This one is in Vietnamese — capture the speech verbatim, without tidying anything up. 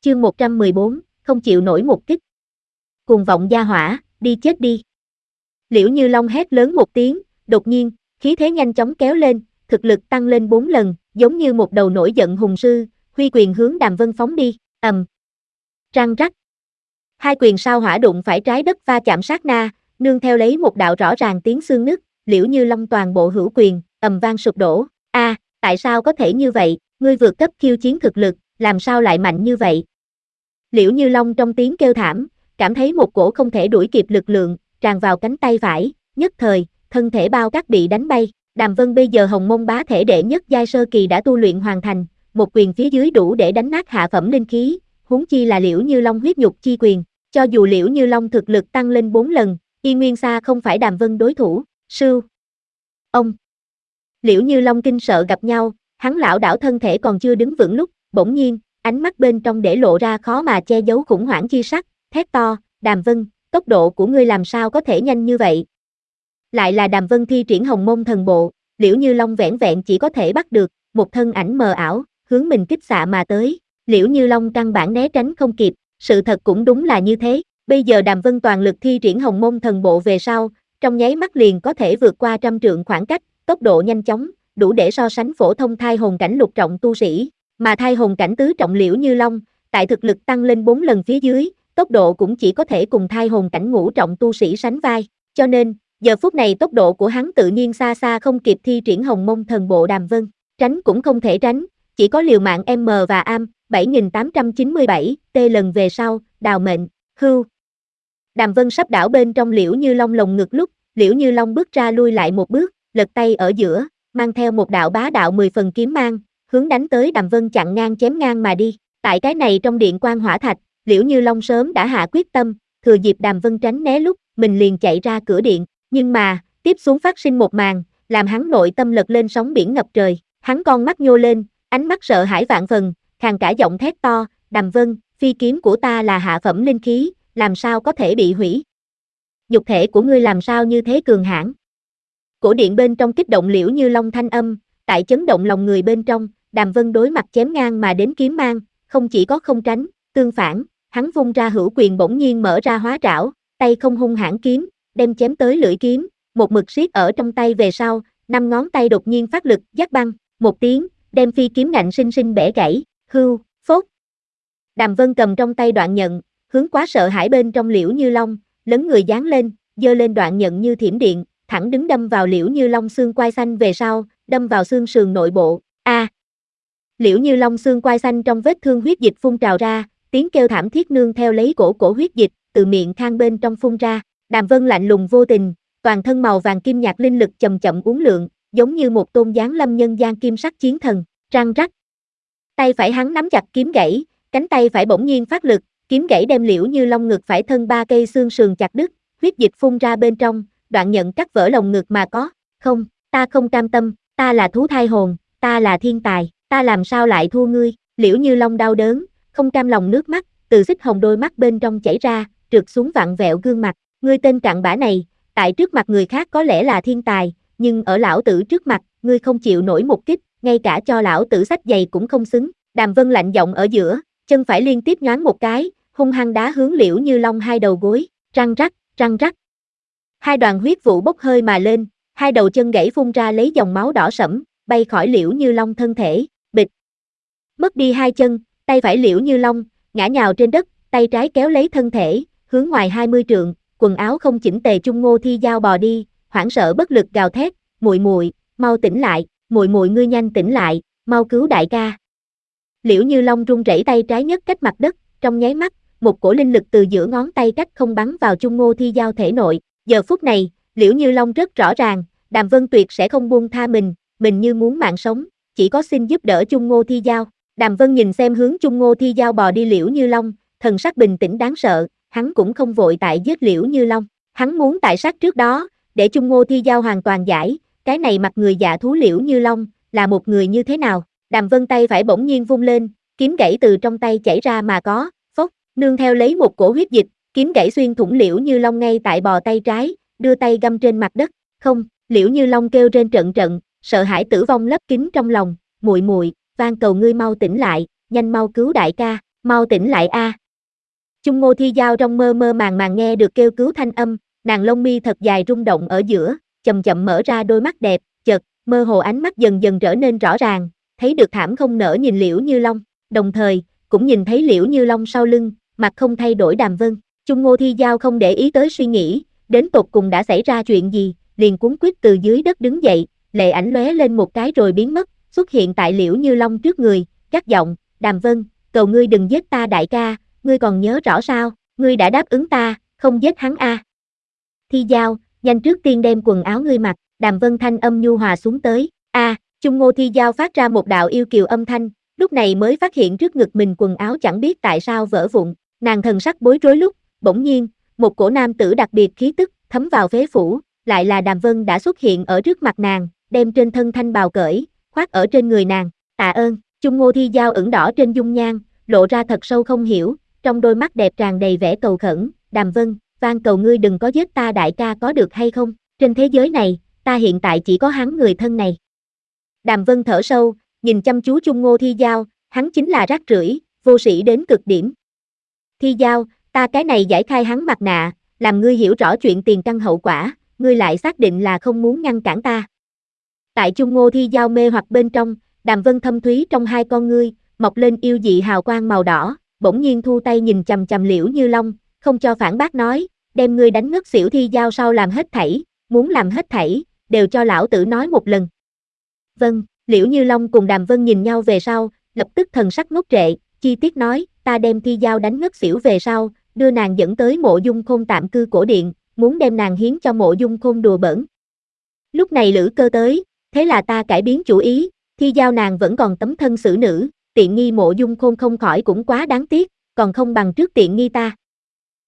Chương một trăm mười bốn, không chịu nổi một kích. Cuồng vọng gia hỏa, đi chết đi. Liễu Như Long hét lớn một tiếng, đột nhiên, khí thế nhanh chóng kéo lên, thực lực tăng lên bốn lần, giống như một đầu nổi giận hùng sư, huy quyền hướng Đàm Vân phóng đi, ầm. Răng rắc. Hai quyền sao hỏa đụng phải trái đất va chạm sát na, nương theo lấy một đạo rõ ràng tiếng xương nứt, Liễu Như Long toàn bộ hữu quyền, ầm vang sụp đổ. A, à, tại sao có thể như vậy, ngươi vượt cấp khiêu chiến thực lực, làm sao lại mạnh như vậy? Liễu Như Long trong tiếng kêu thảm, cảm thấy một cổ không thể đuổi kịp lực lượng, tràn vào cánh tay phải, nhất thời, thân thể bao cát bị đánh bay. Đàm Vân bây giờ hồng mông bá thể đệ nhất giai sơ kỳ đã tu luyện hoàn thành, một quyền phía dưới đủ để đánh nát hạ phẩm linh khí, huống chi là Liễu Như Long huyết nhục chi quyền. Cho dù Liễu Như Long thực lực tăng lên bốn lần, y nguyên xa không phải Đàm Vân đối thủ. Sưu. Ông. Liễu Như Long kinh sợ gặp nhau, hắn lảo đảo thân thể còn chưa đứng vững lúc, bỗng nhiên, ánh mắt bên trong để lộ ra khó mà che giấu khủng hoảng chi sắc, thét to, Đàm Vân, tốc độ của ngươi làm sao có thể nhanh như vậy? Lại là Đàm Vân thi triển hồng môn thần bộ, Liễu Như Long vẻn vẹn chỉ có thể bắt được, một thân ảnh mờ ảo, hướng mình kích xạ mà tới. Liễu Như Long căn bản né tránh không kịp, sự thật cũng đúng là như thế, bây giờ Đàm Vân toàn lực thi triển hồng môn thần bộ về sau, trong nháy mắt liền có thể vượt qua trăm trượng khoảng cách, tốc độ nhanh chóng, đủ để so sánh phổ thông thai hồn cảnh lục trọng tu sĩ, mà thai hồn cảnh tứ trọng Liễu Như Long, tại thực lực tăng lên bốn lần phía dưới, tốc độ cũng chỉ có thể cùng thai hồn cảnh ngũ trọng tu sĩ sánh vai, cho nên, giờ phút này tốc độ của hắn tự nhiên xa xa không kịp thi triển hồng môn thần bộ Đàm Vân, tránh cũng không thể tránh, chỉ có liều mạng M và am, bảy nghìn tám trăm chín mươi bảy, T lần về sau, đào mệnh, hưu. Đàm Vân sắp đảo bên trong Liễu Như Long lồng ngực lúc, Liễu Như Long bước ra lui lại một bước, lật tay ở giữa, mang theo một đạo bá đạo mười phần kiếm mang, hướng đánh tới Đàm Vân chặn ngang chém ngang mà đi. Tại cái này trong điện quan hỏa thạch, Liễu Như Long sớm đã hạ quyết tâm, thừa dịp Đàm Vân tránh né lúc, mình liền chạy ra cửa điện, nhưng mà, tiếp xuống phát sinh một màn, làm hắn nội tâm lật lên sóng biển ngập trời, hắn con mắt nhô lên, ánh mắt sợ hãi vạn phần, khàn cả giọng thét to, Đàm Vân, phi kiếm của ta là hạ phẩm linh khí, làm sao có thể bị hủy? Nhục thể của ngươi làm sao như thế cường hãn? Cổ điện bên trong kích động Liễu Như Long thanh âm, tại chấn động lòng người bên trong, Đàm Vân đối mặt chém ngang mà đến kiếm mang, không chỉ có không tránh, tương phản, hắn vung ra hữu quyền bỗng nhiên mở ra hóa trảo, tay không hung hãn kiếm, đem chém tới lưỡi kiếm, một mực siết ở trong tay về sau, năm ngón tay đột nhiên phát lực, giác băng, một tiếng, đem phi kiếm ngạnh sinh sinh bẻ gãy, hưu, phốt. Đàm Vân cầm trong tay đoạn nhận, hướng quá sợ hãi bên trong Liễu Như Long, lấn người giáng lên, giơ lên đoạn nhận như thiểm điện, thẳng đứng đâm vào Liễu Như Long xương quai xanh về sau, đâm vào xương sườn nội bộ. A. À. Liễu Như Long xương quai xanh trong vết thương huyết dịch phun trào ra, tiếng kêu thảm thiết nương theo lấy cổ cổ huyết dịch từ miệng khang bên trong phun ra. Đàm Vân lạnh lùng vô tình, toàn thân màu vàng kim nhạt linh lực chậm chậm uốn lượn, giống như một tôn giáng lâm nhân gian kim sắc chiến thần, răng rắc. Tay phải hắn nắm chặt kiếm gãy, cánh tay phải bỗng nhiên phát lực, kiếm gãy đem Liễu Như Long ngực phải thân ba cây xương sườn chặt đứt, huyết dịch phun ra bên trong, đoạn nhận cắt vỡ lồng ngực mà có. Không, ta không cam tâm, ta là thú thai hồn, ta là thiên tài, ta làm sao lại thua ngươi? Liễu Như Long đau đớn, không cam lòng nước mắt từ xích hồng đôi mắt bên trong chảy ra, trượt xuống vặn vẹo gương mặt. Ngươi tên cặn bã này, tại trước mặt người khác có lẽ là thiên tài, nhưng ở lão tử trước mặt, ngươi không chịu nổi một kích, ngay cả cho lão tử xách giày cũng không xứng. Đàm Vân lạnh giọng ở giữa, chân phải liên tiếp nhoáng một cái, hung hăng đá hướng Liễu Như Long hai đầu gối, răng rắc, răng rắc. Hai đoàn huyết vụ bốc hơi mà lên, hai đầu chân gãy phun ra lấy dòng máu đỏ sẫm, bay khỏi Liễu Như Long thân thể, bịch. Mất đi hai chân, tay phải Liễu Như Long, ngã nhào trên đất, tay trái kéo lấy thân thể, hướng ngoài hai mươi trượng, quần áo không chỉnh tề Trung Ngô Thi Giao bò đi, hoảng sợ bất lực gào thét, muội muội, mau tỉnh lại, muội muội ngươi nhanh tỉnh lại, mau cứu đại ca. Liễu Như Long run rẩy tay trái nhất cách mặt đất, trong nháy mắt, một cổ linh lực từ giữa ngón tay cách không bắn vào Trung Ngô Thi Giao thể nội. Giờ phút này, Liễu Như Long rất rõ ràng, Đàm Vân tuyệt sẽ không buông tha mình, mình như muốn mạng sống, chỉ có xin giúp đỡ Trung Ngô Thi Giao. Đàm Vân nhìn xem hướng Trung Ngô Thi Giao bò đi Liễu Như Long, thần sắc bình tĩnh đáng sợ, hắn cũng không vội tại giết Liễu Như Long, hắn muốn tại sát trước đó, để Trung Ngô Thi Giao hoàn toàn giải, cái này mặt người dạ thú Liễu Như Long, là một người như thế nào. Đàm Vân tay phải bỗng nhiên vung lên, kiếm gãy từ trong tay chảy ra mà có, phốc, nương theo lấy một cổ huyết dịch, kiếm gãy xuyên thủng Liễu Như Long ngay tại bò tay trái, đưa tay găm trên mặt đất. Không, Liễu Như Long kêu trên trận trận, sợ hãi tử vong lấp kín trong lòng, muội muội, van cầu ngươi mau tỉnh lại, nhanh mau cứu đại ca, mau tỉnh lại a. Chung Ngô Thi Giao trong mơ mơ màng màng nghe được kêu cứu thanh âm, nàng lông mi thật dài rung động ở giữa, chậm chậm mở ra đôi mắt đẹp, chợt, mơ hồ ánh mắt dần dần trở nên rõ ràng, thấy được thảm không nỡ nhìn Liễu Như Long, đồng thời, cũng nhìn thấy Liễu Như Long sau lưng, mặt không thay đổi Đàm Vân. Chung Ngô Thi Giao không để ý tới suy nghĩ, đến tột cùng đã xảy ra chuyện gì, liền cuống quýt từ dưới đất đứng dậy, lệ ảnh lóe lên một cái rồi biến mất, xuất hiện tại Liễu Như Long trước người, gắt giọng, Đàm Vân, cầu ngươi đừng giết ta đại ca, ngươi còn nhớ rõ sao, ngươi đã đáp ứng ta, không giết hắn a. À. Thi Giao, nhanh trước tiên đem quần áo ngươi mặc, Đàm Vân thanh âm nhu hòa xuống tới, a, à, Chung Ngô Thi Giao phát ra một đạo yêu kiều âm thanh, lúc này mới phát hiện trước ngực mình quần áo chẳng biết tại sao vỡ vụn, nàng thần sắc bối rối lúc, bỗng nhiên, một cổ nam tử đặc biệt khí tức, thấm vào phế phủ, lại là Đàm Vân đã xuất hiện ở trước mặt nàng, đem trên thân thanh bào cởi, khoác ở trên người nàng, tạ ơn, Chung Ngô Thi Giao ửng đỏ trên dung nhan, lộ ra thật sâu không hiểu, trong đôi mắt đẹp tràn đầy vẻ cầu khẩn, Đàm Vân, van cầu ngươi đừng có giết ta đại ca có được hay không, trên thế giới này, ta hiện tại chỉ có hắn người thân này. Đàm Vân thở sâu, nhìn chăm chú Chung Ngô Thi Giao, hắn chính là rác rưởi, vô sĩ đến cực điểm. Thi Giao, ta cái này giải khai hắn mặt nạ, làm ngươi hiểu rõ chuyện tiền căn hậu quả, ngươi lại xác định là không muốn ngăn cản ta. Tại Chung Ngô Thi Giao mê hoặc bên trong, Đàm Vân thâm thúy trong hai con ngươi, mọc lên yêu dị hào quang màu đỏ, bỗng nhiên thu tay nhìn chằm chằm Liễu Như Long, không cho phản bác nói, đem ngươi đánh ngất xỉu Thi Giao sau làm hết thảy, muốn làm hết thảy, đều cho lão tử nói một lần. Vâng, Liễu Như Long cùng Đàm Vân nhìn nhau về sau, lập tức thần sắc ngốc trệ, chi tiết nói, ta đem Thi Giao đánh ngất xỉu về sau, đưa nàng dẫn tới Mộ Dung Khôn tạm cư cổ điện, muốn đem nàng hiến cho Mộ Dung Khôn đùa bỡn. Lúc này Lữ Cơ tới, thế là ta cải biến chủ ý, Thi Giao nàng vẫn còn tấm thân xử nữ, tiện nghi Mộ Dung Khôn không khỏi cũng quá đáng tiếc, còn không bằng trước tiện nghi ta.